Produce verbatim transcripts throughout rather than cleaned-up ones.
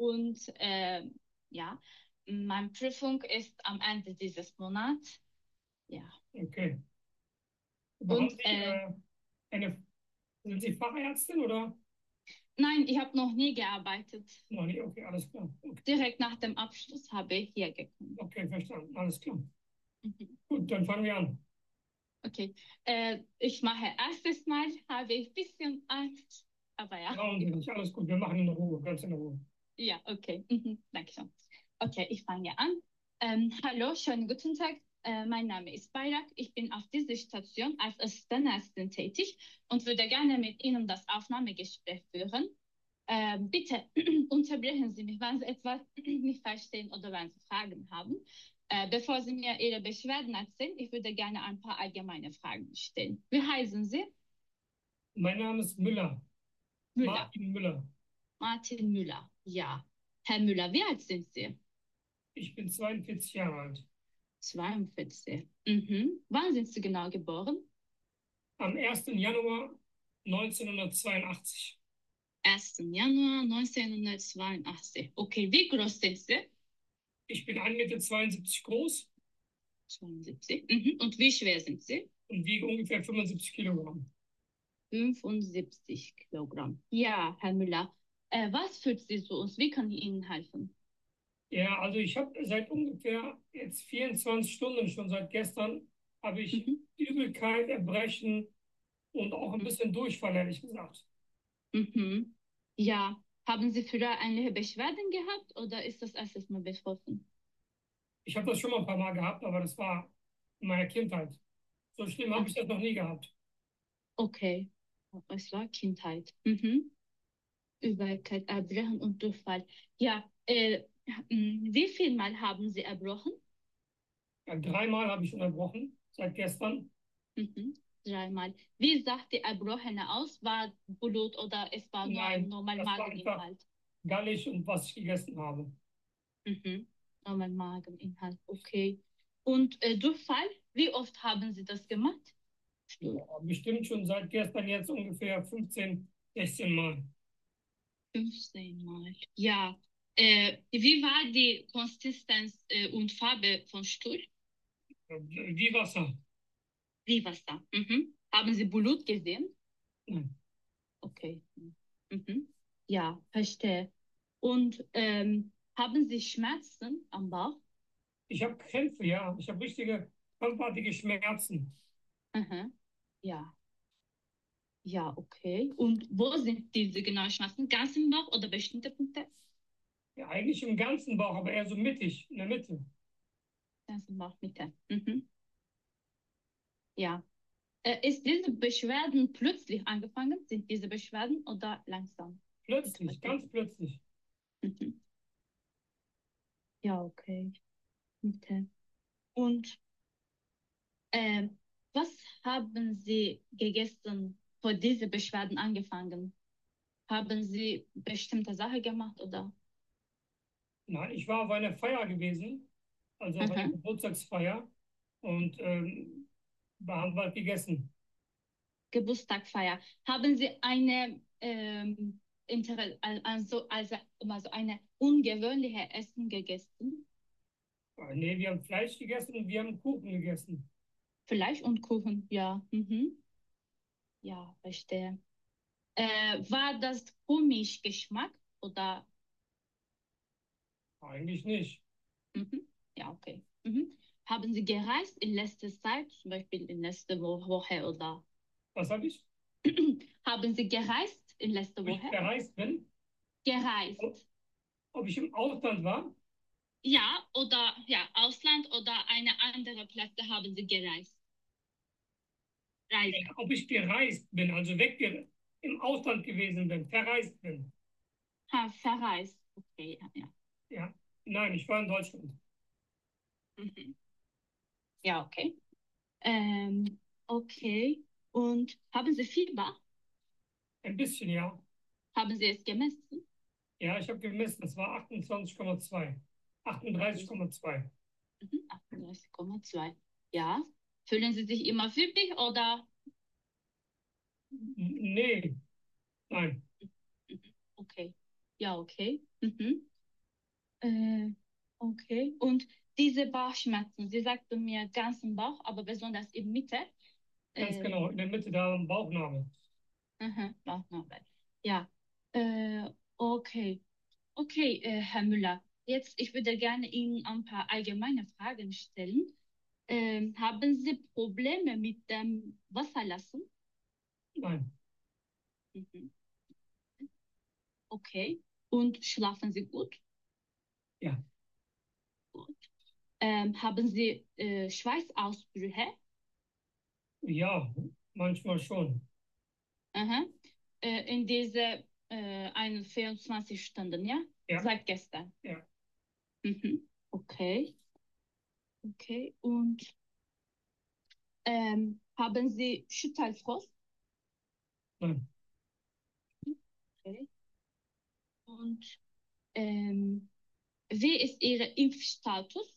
Und äh, ja, meine Prüfung ist am Ende dieses Monats. Ja. Okay. Aber haben Und Sie äh, äh, eine, sind Sie Fachärztin oder? nein, ich habe noch nie gearbeitet. Noch nicht, okay, alles klar. Okay, Direkt nach dem Abschluss habe ich hier gekommen. okay, verstanden, alles klar. Mhm. Gut, dann fangen wir an. Okay. Äh, ich mache erstes Mal, habe ich ein bisschen Angst, aber ja. Brauchen Sie nicht, alles gut, wir machen in Ruhe, ganz in Ruhe. Ja, okay. Mhm. Dankeschön. Okay, ich fange an. Ähm, hallo, schönen guten Tag. Äh, mein Name ist Bayrak. Ich bin auf dieser Station als Assistentin tätig und würde gerne mit Ihnen das Aufnahmegespräch führen. Ähm, bitte unterbrechen Sie mich, wenn Sie etwas nicht verstehen oder wenn Sie Fragen haben. Äh, bevor Sie mir Ihre Beschwerden erzählen, ich würde gerne ein paar allgemeine Fragen stellen. Wie heißen Sie? Mein Name ist Müller, Müller. Martin Müller. Martin Müller. Ja. Herr Müller, wie alt sind Sie? Ich bin zweiundvierzig Jahre alt. zweiundvierzig. Mhm. Wann sind Sie genau geboren? Am ersten Januar neunzehnhundertzweiundachtzig. ersten Januar neunzehnhundertzweiundachtzig. Okay, wie groß sind Sie? Ich bin ein Meter zweiundsiebzig groß zweiundsiebzig. Mhm. Und wie schwer sind Sie? und wiege ungefähr fünfundsiebzig Kilogramm. fünfundsiebzig Kilogramm. Ja, Herr Müller. Äh, was fühlt Sie so aus? Wie kann ich Ihnen helfen? Ja, also ich habe seit ungefähr jetzt vierundzwanzig Stunden, schon seit gestern, habe ich Mhm. Übelkeit, Erbrechen und auch ein bisschen Durchfall, ehrlich gesagt. Mhm. Ja, haben Sie früher einige Beschwerden gehabt oder ist das erstes Mal betroffen? Ich habe das schon mal ein paar Mal gehabt, aber das war in meiner Kindheit. So schlimm habe Ach, ich das noch nie gehabt. okay. Es war Kindheit. Mhm. Übelkeit, Erbrechen und Durchfall. Ja, äh, m, wie viel Mal haben Sie erbrochen? Ja, dreimal habe ich schon erbrochen, seit gestern. Mhm. Dreimal. Wie sah die Erbrochene aus? War Blut oder es war nur ein Nein, normaler das war einfach Mageninhalt? gallig und was ich gegessen habe. Mhm. Normal Mageninhalt, okay. Und äh, Durchfall, wie oft haben Sie das gemacht? Ja, bestimmt schon seit gestern jetzt ungefähr fünfzehn, sechzehn Mal. fünfzehn Mal. Ja. Äh, wie war die Konsistenz äh, und Farbe von Stuhl? Wie Wasser. Wie Wasser. Mhm. Haben Sie Blut gesehen? Nein. Okay. Mhm. Ja, verstehe. Und ähm, haben Sie Schmerzen am Bauch? Ich habe Krämpfe, ja. Ich habe richtige krampfartige Schmerzen. Mhm. Ja, ja, okay. Und wo sind diese genauen Schmerzen? Ganz im Bauch oder bestimmte Punkte? Ja, eigentlich im ganzen Bauch, aber eher so mittig, in der Mitte. Ganz im Bauch, Mitte. Mhm. Ja. Äh, ist diese Beschwerden plötzlich angefangen? Sind diese Beschwerden oder langsam Plötzlich, entwickelt? ganz plötzlich. Mhm. Ja, okay. Mitte. Und äh, was haben Sie gegessen, vor diese Beschwerden angefangen? Haben Sie bestimmte Sache gemacht oder? Nein, ich war auf einer Feier gewesen, also auf einer Mhm. Geburtstagsfeier und ähm, da haben wir gegessen. Geburtstagfeier. Haben Sie eine ähm, Inter also, also, also eine ungewöhnliche Essen gegessen? Äh, Nee, wir haben Fleisch gegessen und wir haben Kuchen gegessen. Fleisch und Kuchen, ja. Mhm. Ja, verstehe. Äh, war das komisch Geschmack oder? Eigentlich nicht. Mhm. Ja, okay. Mhm. Haben Sie gereist in letzter Zeit, zum Beispiel in letzter Wo- Woche oder? Was habe ich? Haben Sie gereist in letzter Ob ich Woche? verreist bin? Ob, Gereist. ob ich im Ausland war? Ja, oder ja, Ausland oder eine andere Plätze haben Sie gereist. Ja, Reise. ob ich gereist bin, also weg im Ausland gewesen bin, verreist bin. Ha, verreist. Okay, ja, ja. Ja, nein, ich war in Deutschland. Mhm. Ja, okay. Ähm, okay. Und haben Sie Fieber? Ein bisschen, ja. Haben Sie es gemessen? Ja, ich habe gemessen, das war achtundzwanzig Komma zwei. achtunddreißig Komma zwei. Mhm. achtunddreißig Komma zwei. Ja. Fühlen Sie sich immer fiebrig oder? Nee, nein. Mhm. Okay. Ja, okay. Mhm. Äh, okay. Und diese Bauchschmerzen, Sie sagten mir ganzen Bauch, aber besonders in Mitte. Ganz Äh, genau, in der Mitte da am Bauchnabel. aha, Bauchnabel. Ja. Äh, okay. Okay, äh, Herr Müller. Jetzt, ich würde gerne Ihnen ein paar allgemeine Fragen stellen. Ähm, haben Sie Probleme mit dem Wasserlassen? Nein, Mhm. Okay. Und schlafen Sie gut? ja, Gut. Ähm, haben Sie äh, Schweißausbrüche? ja, manchmal schon. Aha. Äh, in diese äh, ein- vierundzwanzig Stunden, ja? Ja, Seit gestern. ja, Mhm. Okay. Okay. Und ähm, haben Sie Schüttelfrost? nein. Okay. Und ähm, wie ist Ihr Impfstatus?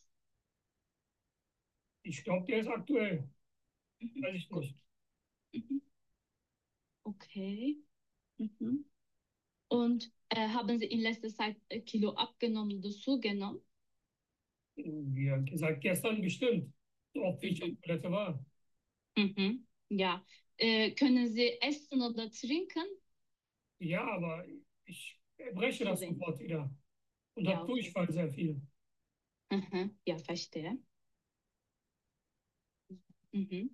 Ich glaube, der ist aktuell. Mhm. Weiß ich Gut. nicht. Mhm. Okay. Mhm. Und äh, haben Sie in letzter Zeit äh, Kilo abgenommen oder zugenommen? Wie gesagt, gestern bestimmt, so oft wie ich auf Mhm. Toilette war. Mhm. Ja. Äh, können Sie essen oder trinken? Ja, aber ich breche Zu das wenig. sofort wieder und habe Ja, okay. Durchfall sehr viel. Mhm. Ja, verstehe. Mhm.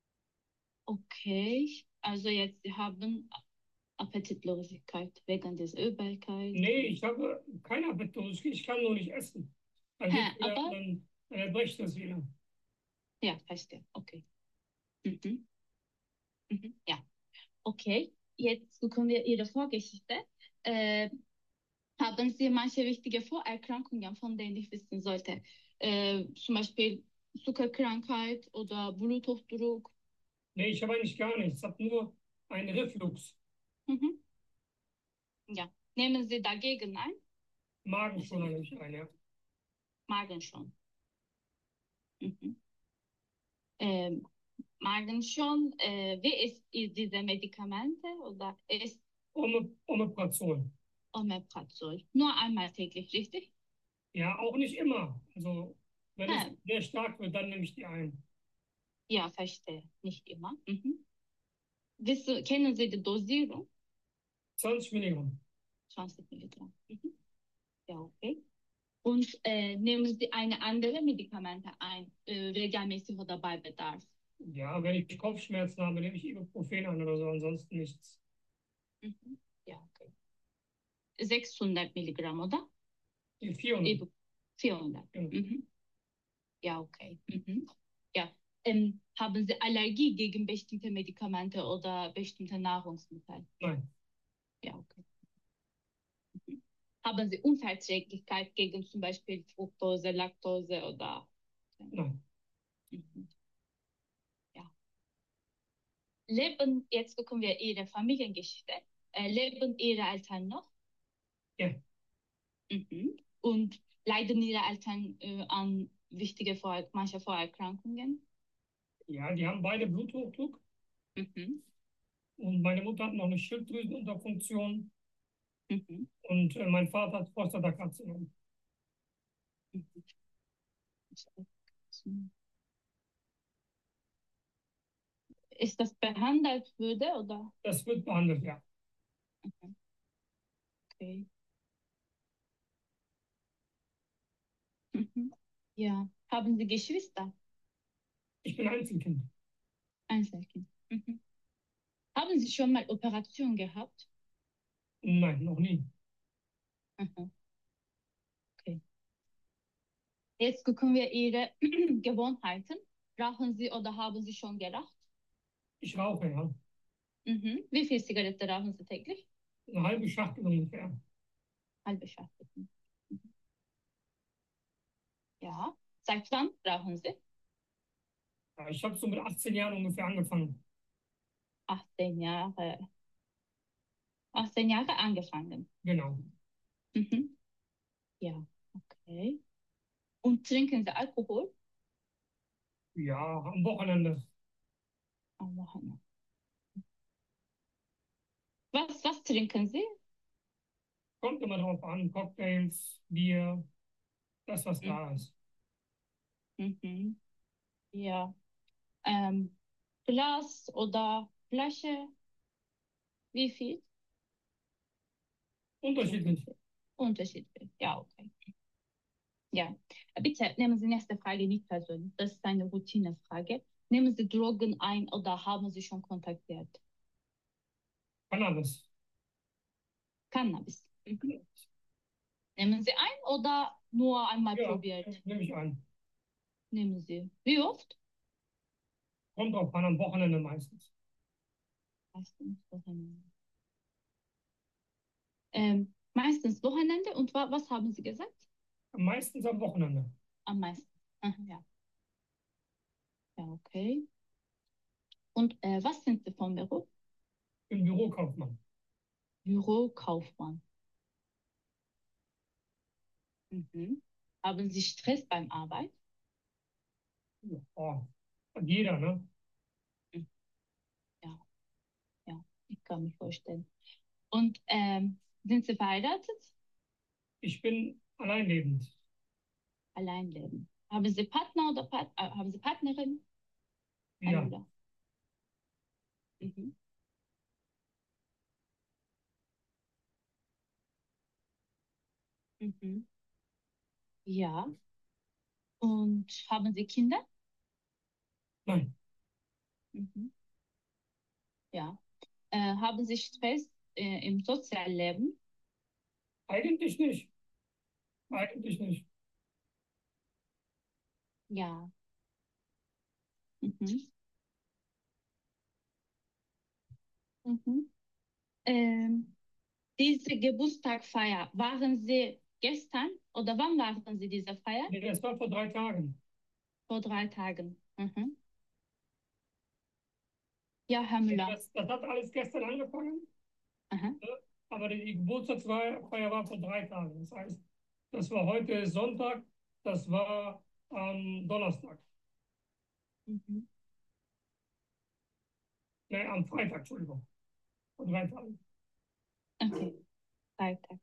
Okay. Also jetzt, Sie haben Appetitlosigkeit wegen der Übelkeit. Nee, ich habe keine Appetitlosigkeit, ich kann nur nicht essen. Dann Hä, geht's wieder, aber dann, dann bricht das wieder. ja, verstehe. Okay. Mhm. Mhm. Ja, okay. Jetzt gucken wir Ihre Vorgeschichte. Äh, haben Sie manche wichtige Vorerkrankungen, von denen ich wissen sollte? Äh, zum Beispiel Zuckerkrankheit oder Bluthochdruck? Nee, ich habe eigentlich gar nichts. Ich habe nur einen Reflux. Mhm. Ja. Nehmen Sie dagegen ein? Magen Also schon habe ich einen, ja. Magen schon. Mhm. Ähm, Magen schon. Äh, wie ist, ist diese Medikamente oder ist Ome- Omeprazol. Omeprazol? Nur einmal täglich, richtig? Ja, auch nicht immer. Also, wenn es Hä, sehr stark wird, dann nehme ich die ein. ja, verstehe. Nicht immer. Mhm. Wissen, kennen Sie die Dosierung? zwanzig Milligramm. zwanzig Milligramm. Mhm. Ja, okay. Und äh, nehmen Sie eine andere Medikamente ein, äh, regelmäßig oder bei Bedarf? Ja, wenn ich Kopfschmerzen habe, nehme ich Ibuprofen an oder so, ansonsten nichts. Mhm. Ja, okay. sechshundert Milligramm, oder? Die vierhundert. Ibu- vierhundert. Genau. Mhm. Ja, okay. Mhm. Ja. Ähm, haben Sie Allergie gegen bestimmte Medikamente oder bestimmte Nahrungsmittel? Nein, Ja, okay. Mhm. Haben Sie Unverträglichkeit gegen zum Beispiel Fructose, Laktose oder? nein. Mhm. Ja. Leben, jetzt gucken wir Ihre Familiengeschichte. Äh, leben Ihre Eltern noch? Ja, Mhm. Und leiden Ihre Eltern äh, an wichtige Vor manche Vorerkrankungen? ja, die haben beide Bluthochdruck Mhm. und meine Mutter hat noch eine Schilddrüsenunterfunktion Mhm. und äh, mein Vater hat Prostatakarzinom. Mhm. Ist das behandelt würde oder? Das wird behandelt, ja. Mhm. Okay. Mhm. Ja. Haben Sie Geschwister? Ich bin Einzelkind. Einzelkind. Mhm. Haben Sie schon mal Operation gehabt? Nein, noch nie. Mhm. Okay. Jetzt gucken wir Ihre Gewohnheiten. Rauchen Sie oder haben Sie schon geraucht? Ich rauche, ja. Mhm. Wie viel Zigarette rauchen Sie täglich? Eine halbe Schachtel ungefähr. Halbe Schachtel. Mhm. Ja. Seit wann rauchen Sie? Ja, ich habe so mit achtzehn Jahren ungefähr angefangen. achtzehn Jahre. achtzehn Jahre angefangen. Genau. Mhm. Ja. Okay. Und trinken Sie Alkohol? Ja, am Wochenende. Am Wochenende. Was, was trinken Sie? Kommt immer drauf an. Cocktails, Bier. das, was Mhm. da ist. Mhm. Ja. Ähm, Glas oder Flasche, wie viel? Unterschiedlich. Ungefähr. Unterschiedlich. Ja, okay. Ja. Bitte nehmen Sie nächste Frage nicht persönlich. Das ist eine Routinefrage. Nehmen Sie Drogen ein oder haben Sie schon kontaktiert? Cannabis. Cannabis. Mhm. Nehmen Sie ein oder nur einmal Ja, probiert? nehme ich an. Nehmen Sie. Wie oft? Kommt drauf an, am Wochenende meistens. Meistens Wochenende. Ähm, meistens Wochenende. Und wa was haben Sie gesagt? Meistens am Wochenende. Am meisten. Aha, ja. Ja, okay. Und äh, was sind Sie vom Beruf? Im Bürokaufmann. Bürokaufmann. Mhm. Haben Sie Stress beim Arbeit? Ja, hat jeder, ne? Mhm. Ja, ja, ich kann mir vorstellen. Und ähm, sind Sie verheiratet? Ich bin alleinlebend. Alleinleben. Haben Sie Partner oder Part äh, haben Sie Partnerin? Herr Ja, Müller. Mhm. Mhm. Ja. Und haben Sie Kinder? nein, Mhm. Ja. Äh, haben Sie Stress äh, im Sozialleben? eigentlich nicht. Eigentlich nicht. Ja. Mhm. Mhm. Ähm, diese Geburtstagfeier, waren Sie gestern oder wann waren Sie diese Feier? Nee, das war vor drei Tagen. Vor drei Tagen. Mhm. Ja, Herr Also Müller. das, das hat alles gestern angefangen, Aha. ne? Aber die, die Geburtstagsfeier war vor drei Tagen. Das heißt, das war heute Sonntag, das war am Donnerstag. Mhm. Nee, am Freitag, Entschuldigung. Vor drei Tagen. Okay, Freitag.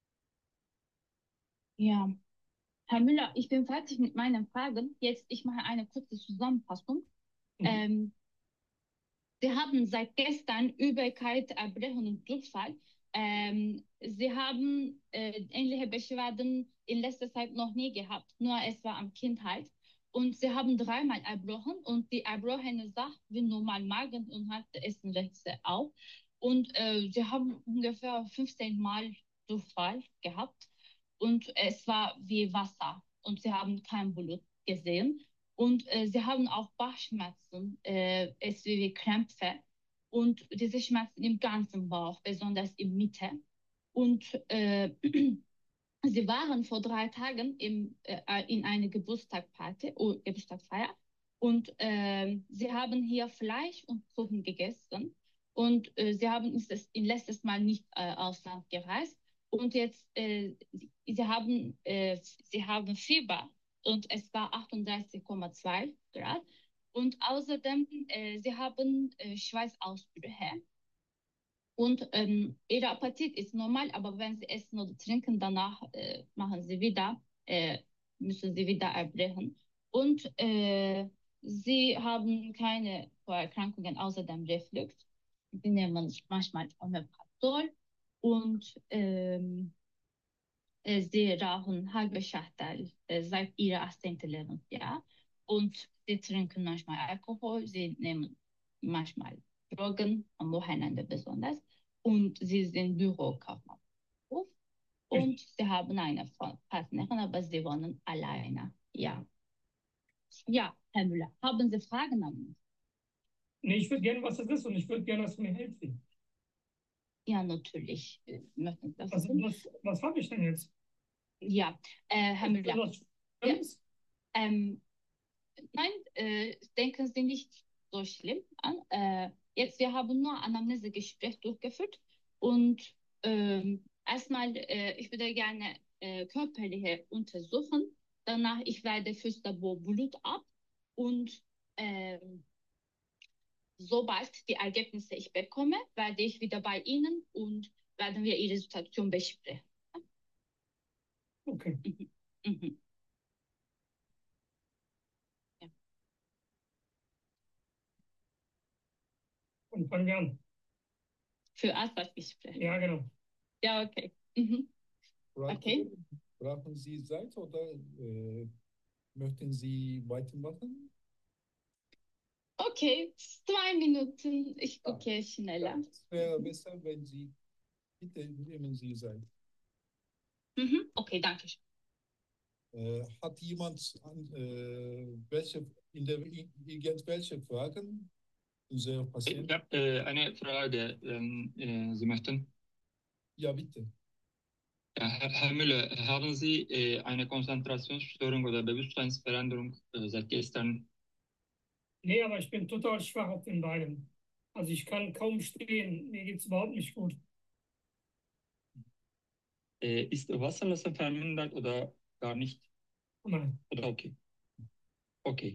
Ja, Herr Müller, ich bin fertig mit meinen Fragen. Jetzt, ich mache eine kurze Zusammenfassung. Mhm. Ähm, Sie haben seit gestern Übelkeit, Erbrechen und Durchfall. Ähm, Sie haben äh, ähnliche Beschwerden in letzter Zeit noch nie gehabt, nur es war am Kindheit. Und Sie haben dreimal erbrochen und die erbrochene Sache wie normal Magen und hat Essenreste auch. Und äh, Sie haben ungefähr fünfzehn Mal Durchfall gehabt und es war wie Wasser und Sie haben kein Blut gesehen. Und äh, sie haben auch Bauchschmerzen, äh, es wie Krämpfe und diese Schmerzen im ganzen Bauch, besonders in Mitte. Und äh, sie waren vor drei Tagen im, äh, in einer Geburtstagparty, oh, Geburtstagfeier und äh, sie haben hier Fleisch und Kuchen gegessen und äh, sie haben es in letztes Mal nicht äh, Ausland gereist und jetzt äh, sie, sie haben äh, sie haben Fieber und es war achtunddreißig Komma zwei Grad und außerdem äh, sie haben äh, Schweißausbrüche und ähm, ihr Appetit ist normal, aber wenn sie essen oder trinken, danach äh, machen sie wieder, äh, müssen sie wieder erbrechen. Und äh, sie haben keine Vorerkrankungen außer dem Reflux. Sie nehmen manchmal Omeprazol und ähm, äh, sie rauchen halbe Schachtel äh, seit ihrer achtzehnten. Lebensjahr. Und sie trinken manchmal Alkohol, sie nehmen manchmal Drogen, am Wochenende besonders. Und sie sind Bürokaufmann. Und sie haben eine Partnerin, aber sie wohnen alleine. Ja. Ja, Herr Müller, haben Sie Fragen an mich? Nee, ich würde gerne, was das ist und ich würde gerne, dass du mir hilfst. Ja, natürlich. äh, Möchten Sie das Was, wissen? was, was habe ich denn jetzt? Ja, äh, Herr Ist das Müller. was Ja, Schlimmes? ähm, nein, äh, denken Sie nicht so schlimm an. Äh, jetzt, wir haben nur Anamnesegespräch durchgeführt und ähm, erstmal, äh, ich würde gerne äh, körperliche untersuchen. Danach, ich werde fürs Labor Blut ab und ähm, sobald die Ergebnisse ich bekomme, werde ich wieder bei Ihnen und werden wir Ihre Situation besprechen. Okay. Mhm. Mhm. Und fangen wir an. Für Auswahlgespräch. Ja, genau. Ja, okay. Mhm. Brauchen, Okay. brauchen Sie Zeit oder äh, möchten Sie weitermachen? Okay, zwei Minuten. Ich gucke Ja, schneller. es wäre besser, wenn Sie, bitte nehmen Sie Zeit. Mhm. Okay, danke schön. Äh, hat jemand an, äh, welche, in der, irgendwelche Fragen? Unser Ich Patient? habe äh, eine Frage, wenn äh, Sie möchten. Ja, bitte. Ja, Herr, Herr Müller, haben Sie äh, eine Konzentrationsstörung oder Bewusstseinsveränderung äh, seit gestern? Nee, aber ich bin total schwach auf den Beinen. Also ich kann kaum stehen. Mir geht es überhaupt nicht gut. Äh, ist Wasserlassen vermindert oder gar nicht? Nein. Oder okay? Okay.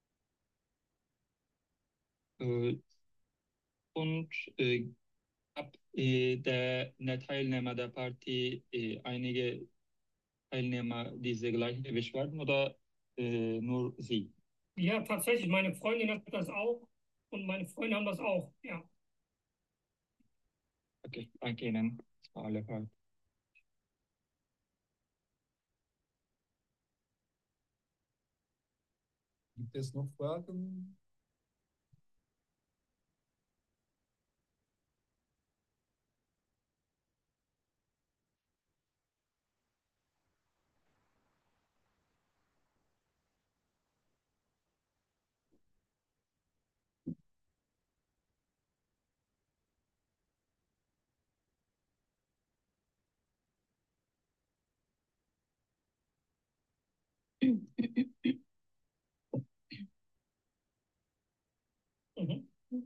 Äh, und äh, gab äh, der, der Teilnehmer der Party äh, einige Teilnehmer diese gleichen Beschwerden oder äh, nur Sie? Ja, tatsächlich. Meine Freundin hat das auch. Und meine Freunde haben das auch. Ja. Okay, danke Ihnen. Das war alle Fragen. Gibt es noch Fragen? Mhm.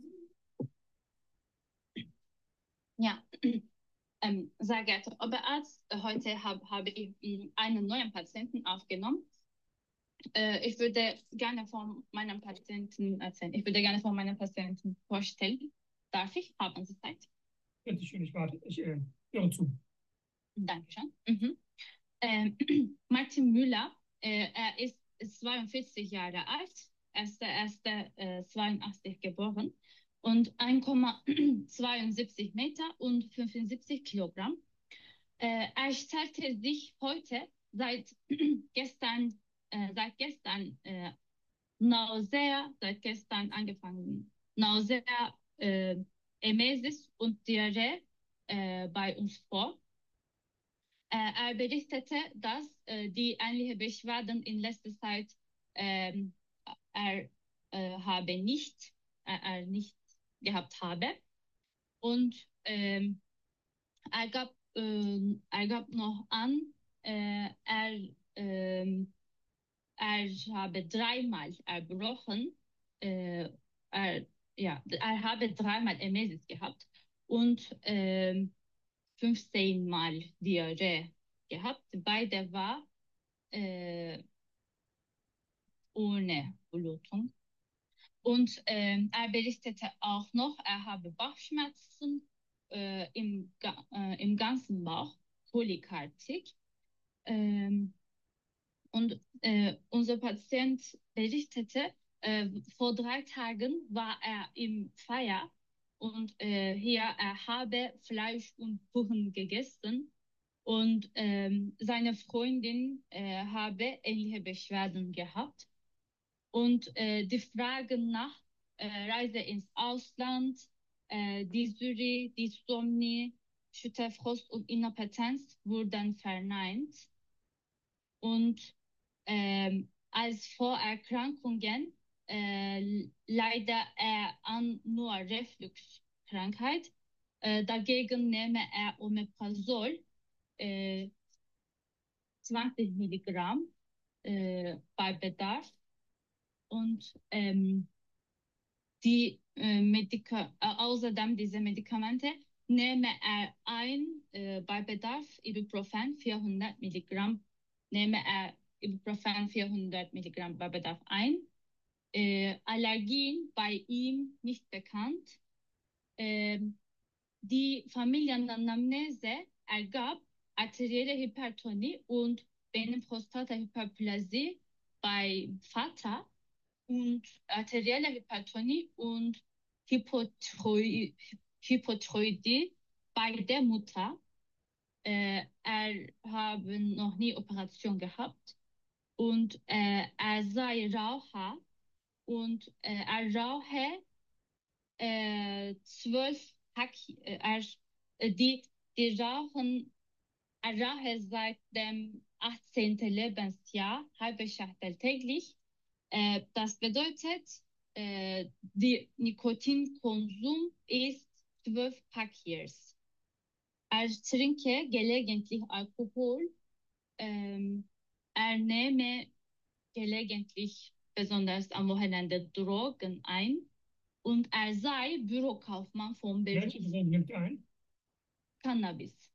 Ja, ähm, sehr geehrter Oberarzt, heute hab, habe ich ähm, einen neuen Patienten aufgenommen. Äh, ich würde gerne von meinem Patienten erzählen. Ich würde gerne von meinem Patienten vorstellen. Darf ich? Haben Sie Zeit? Bitte schön, ich warte. Ich äh, höre zu. Dankeschön. Mhm. Ähm, Martin Müller, äh, er ist zweiundvierzig Jahre alt, er ist der erste äh, zweiundachtzig geboren und eins Komma zweiundsiebzig Meter und fünfundsiebzig Kilogramm. Äh, er stellte sich heute seit gestern, äh, seit gestern äh, Nausea, seit gestern angefangen, Nausea, äh, Emesis und Diarrhoe äh, bei uns vor. Äh, er berichtete, dass äh, die ähnliche Beschwerden in letzter Zeit ähm, er äh, habe nicht, er, er nicht gehabt habe. Und ähm, er, gab, ähm, er gab noch an, äh, er, ähm, er habe dreimal erbrochen, äh, er, ja, er habe dreimal Emesis gehabt und ähm, fünfzehn Mal Diarrhoe gehabt. Beide war äh, ohne Blutung. Und ähm, er berichtete auch noch, er habe Bauchschmerzen äh, im, äh, im ganzen Bauch, Polykarptik. Ähm, und äh, unser Patient berichtete, äh, vor drei Tagen war er im Feier und äh, hier er habe Fleisch und Kuchen gegessen. Und ähm, seine Freundin äh, habe ähnliche Beschwerden gehabt. Und äh, die Fragen nach äh, Reise ins Ausland, äh, Dysurie, Dysomnie, Schüttelfrost und Inappetenz wurden verneint. Und ähm, als Vorerkrankungen äh, leider er an nur Refluxkrankheit. Äh, dagegen nehme er Omeprazol, äh, zwanzig Milligramm äh, bei Bedarf. Und ähm, die äh, Medika äh, außerdem diese Medikamente nehme er ein äh, bei Bedarf Ibuprofen vierhundert Milligramm, nehme er Ibuprofen vierhundert Milligramm bei Bedarf ein. Äh, Allergien bei ihm nicht bekannt. Ähm, die Familienanamnese ergab arterielle Hypertonie und Venenprostatahyperplasie bei Vater und arterielle Hypertonie und Hipotroi- Hypothyroidie bei der Mutter. Äh, er habe noch nie Operation gehabt und äh, er sei Raucher und äh, er rauche äh, zwölf Pack, äh, er, äh, die, die rauchen, er rauche seit dem achtzehnten Lebensjahr halbe Schachtel täglich. Äh, das bedeutet, äh, die Nikotinkonsum ist zwölf Pack years. Er trinke gelegentlich Alkohol, ähm, er nehme gelegentlich, besonders am Wochenende, Drogen ein und er sei Bürokaufmann von Beruf. Welche Drogen nimmt ihr ein? Cannabis.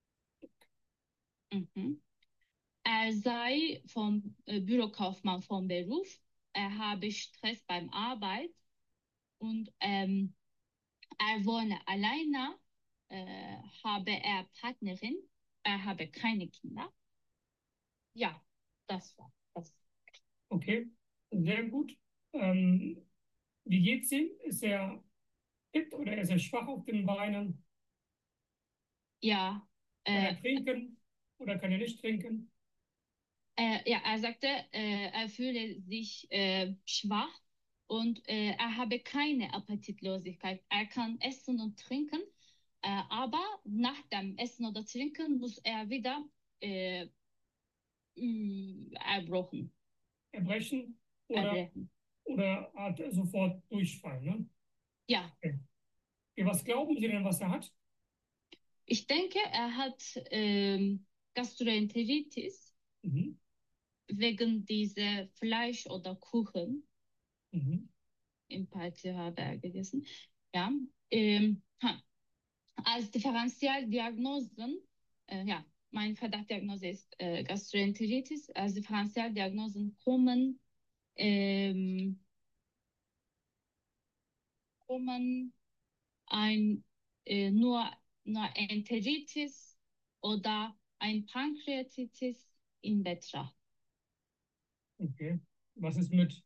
Mhm. Er sei vom äh, Bürokaufmann von Beruf. Er habe Stress beim Arbeit und ähm, er wohne alleine, äh, habe er Partnerin, er habe keine Kinder. Ja, das war das. Okay, sehr gut. Ähm, wie geht's ihm? Ist er fit oder ist er schwach auf den Beinen? Ja, Kann äh, er trinken oder kann er nicht trinken? äh, ja, er sagte, äh, er fühle sich äh, schwach und äh, er habe keine Appetitlosigkeit. Er kann essen und trinken, äh, aber nach dem Essen oder Trinken muss er wieder äh, mh, erbrochen, Erbrechen oder, erbrechen. oder hat er sofort Durchfall? Ne? Ja, Okay. Okay, was glauben Sie denn, was er hat? ich denke, er hat ähm, Gastroenteritis Mhm. wegen dieser Fleisch oder Kuchen. Mhm. Im Party habe er gegessen. Ja, ähm, ha. Als Differentialdiagnosen, äh, ja, meine Verdachtdiagnose ist äh, Gastroenteritis. Als Differentialdiagnosen kommen, ähm, kommen ein, äh, nur, nur Enteritis oder ein Pankreatitis in Betracht. Okay. Was ist mit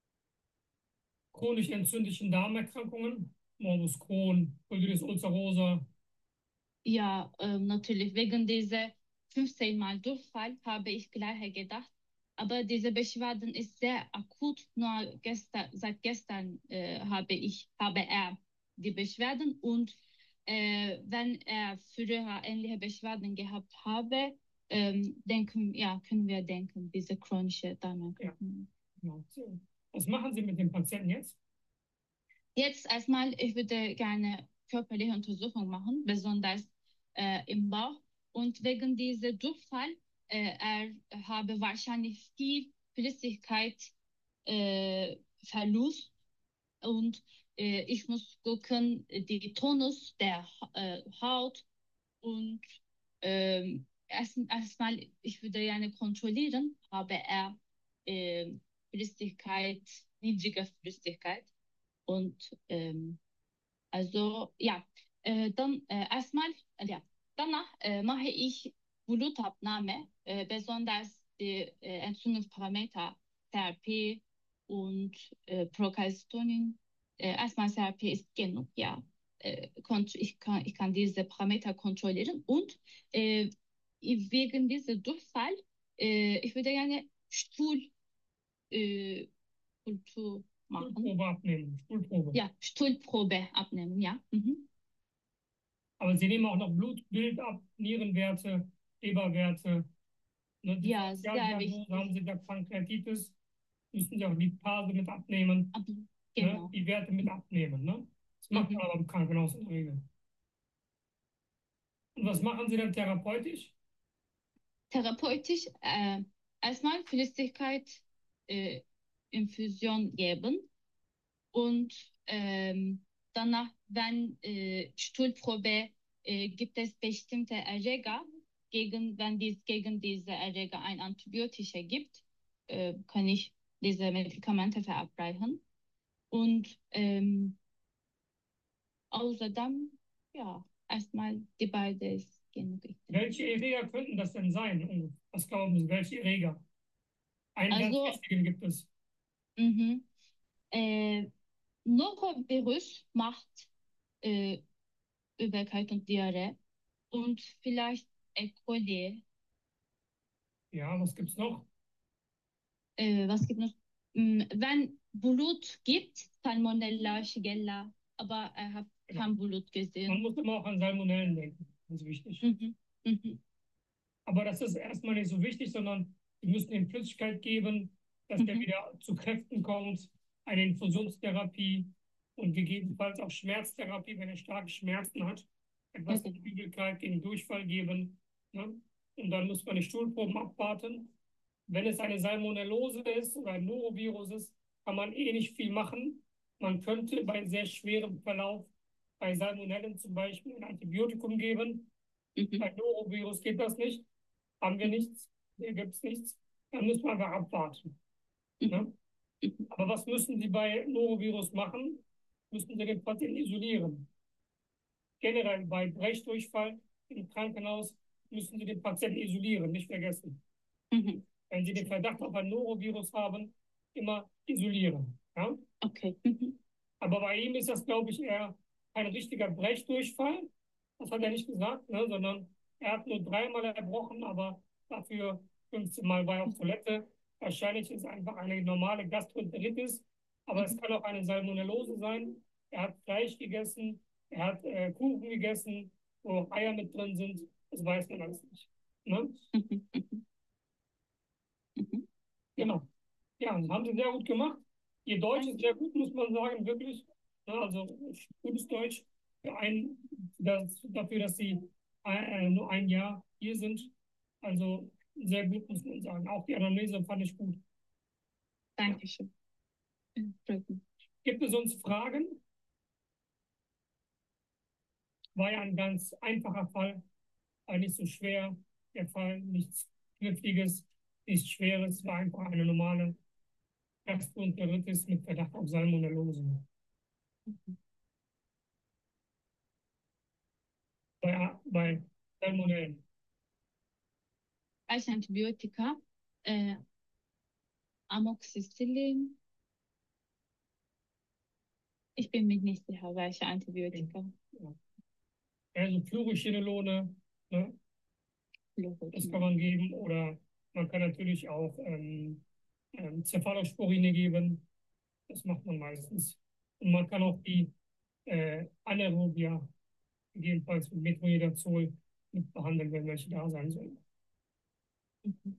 chronisch entzündlichen Darmerkrankungen? Morbus Crohn, Colitis ulcerosa. Ja, ähm, natürlich wegen dieser fünfzehn Mal Durchfall habe ich gleich gedacht. Aber diese Beschwerden ist sehr akut. Nur gestern, seit gestern äh, habe ich, habe er die Beschwerden und äh, wenn er früher ähnliche Beschwerden gehabt habe, ähm, denken, ja, können wir denken, diese chronische Darmerkrankung. Genau. So. Was machen Sie mit dem Patienten jetzt? Jetzt erstmal, ich würde gerne körperliche Untersuchung machen, besonders äh, im Bauch. Und wegen dieser Durchfall, äh, er habe wahrscheinlich viel Flüssigkeit äh, Verlust und äh, ich muss gucken, die Tonus der äh, Haut und ähm, erst, erstmal, ich würde gerne kontrollieren, habe er äh, Flüssigkeit, niedrige Flüssigkeit. Und ähm, also ja, äh, dann äh, erstmal, äh, ja, danach äh, mache ich Blutabnahme, äh, besonders die äh, Entzündungsparameter C R P und äh, Procalcitonin. Äh, erstmal C R P ist genug, ja. Äh, ich, kann, ich kann diese Parameter kontrollieren und äh, wegen dieser Durchfall, äh, ich würde gerne Stuhlkultur äh, Kultur machen. Stuhlprobe abnehmen. Stuhlprobe. Ja, Stuhlprobe abnehmen, ja. Mhm. Aber Sie nehmen auch noch Blutbild ab, Nierenwerte, Leberwerte. Ne, die Ja, sehr Differentialdiagnose wichtig. haben Sie der Pankreatitis, müssen Sie auch Lipase mit abnehmen, Aber, ne, genau. die Werte mit abnehmen. Ne? Das macht man Mhm. aber im Krankenhaus in der Regel. Und was machen Sie dann therapeutisch? Therapeutisch, äh, erstmal Flüssigkeit, äh, Infusion geben und ähm, danach, wenn äh, Stuhlprobe, äh, gibt es bestimmte Erreger, gegen, wenn dies gegen diese Erreger ein Antibiotika gibt, äh, kann ich diese Medikamente verabreichen. Und ähm, außerdem, ja, erstmal die beide ist genug. Welche Erreger könnten das denn sein? Was glauben Sie, welche Erreger? Einen ganz Also, wichtigen gibt es. mhm, äh, Norovirus macht äh, Übelkeit und Diarrhoe und vielleicht E. coli. Ja, was gibt's noch? Äh, was gibt noch? Mm, Wenn Blut gibt, Salmonella, Shigella, aber er hat Genau. kein Blut Man gesehen. muss immer auch an Salmonellen denken. Das ist wichtig. Mhm. Mhm. Aber das ist erstmal nicht so wichtig, sondern wir müssen ihm Flüssigkeit geben, dass der Mhm. wieder zu Kräften kommt, eine Infusionstherapie und gegebenenfalls auch Schmerztherapie, wenn er starke Schmerzen hat, etwas Okay. Übelkeit gegen Durchfall geben. Ne? Und dann muss man die Stuhlproben abwarten. Wenn es eine Salmonellose ist oder ein Norovirus ist, kann man eh nicht viel machen. Man könnte bei sehr schwerem Verlauf bei Salmonellen zum Beispiel ein Antibiotikum geben. Mhm. Bei Norovirus geht das nicht. Haben wir nichts, hier gibt es nichts. Dann müssen wir einfach abwarten. Ne? Mhm. Aber was müssen Sie bei Norovirus machen? Müssen Sie den Patienten isolieren. Generell bei Brechdurchfall im Krankenhaus müssen Sie den Patienten isolieren, nicht vergessen. Mhm. Wenn Sie den Verdacht auf ein Norovirus haben, immer isolieren. Ja? Okay. Mhm. Aber bei ihm ist das, glaube ich, eher ein richtiger Brechdurchfall. Das hat er nicht gesagt, ne? Sondern er hat nur dreimal erbrochen, aber dafür fünfzehn Mal war er auf Toilette. Wahrscheinlich ist es einfach eine normale Gastroenteritis, aber es kann auch eine Salmonellose sein. Er hat Fleisch gegessen, er hat äh, Kuchen gegessen, wo auch Eier mit drin sind. Das weiß man alles nicht. Ne? Mhm. Mhm. Mhm. Genau. Ja, das haben sie sehr gut gemacht. Ihr Deutsch ist sehr gut, muss man sagen, wirklich. Ja, also gutes Deutsch für ein, das, dafür, dass sie äh, nur ein Jahr hier sind. Also sehr gut, muss man sagen. Auch die Anamnese fand ich gut. Dankeschön. Freut mich. Gibt es sonst Fragen? War ja ein ganz einfacher Fall, war nicht so schwer. Der Fall, nichts Kniffliges, nichts Schweres, war einfach eine normale Gastroenteritis mit Verdacht auf Salmonellose. Bei, bei Salmonellen. Als Antibiotika, äh, Amoxicillin. Ich bin mir nicht sicher, welche Antibiotika. Ja. Also Fluorochinolone, ne? Das kann man geben. Oder man kann natürlich auch ähm, ähm, Cephalosporine geben. Das macht man meistens. Und man kann auch die äh, Anaerobia gegebenenfalls mit Metronidazol mit behandeln, wenn welche da sein sollen. Mhm.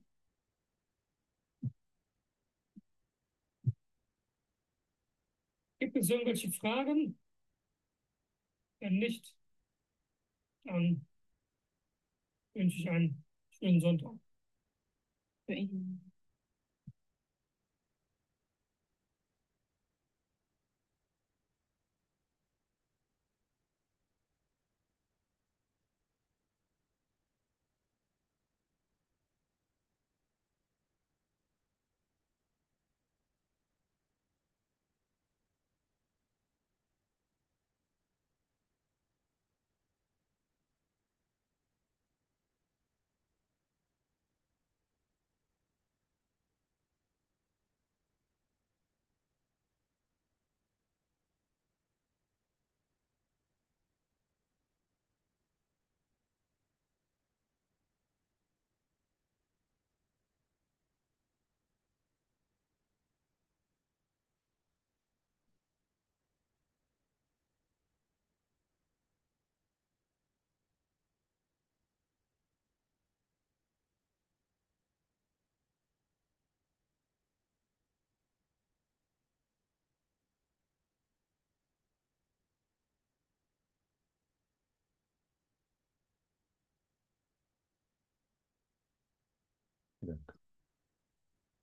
Gibt es irgendwelche Fragen? Wenn nicht, dann wünsche ich einen schönen Sonntag. Für ihn. Danke.